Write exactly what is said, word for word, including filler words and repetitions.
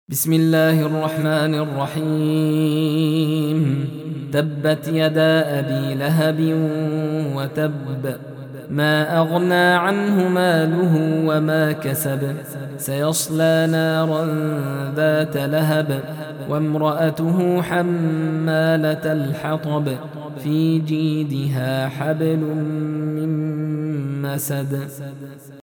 بسم الله الرحمن الرحيم. تبت يدا أبي لهب وتب، ما أغنى عنه ماله وما كسب، سيصلى نارا ذات لهب، وامرأته حمالة الحطب، في جيدها حبل من مسد.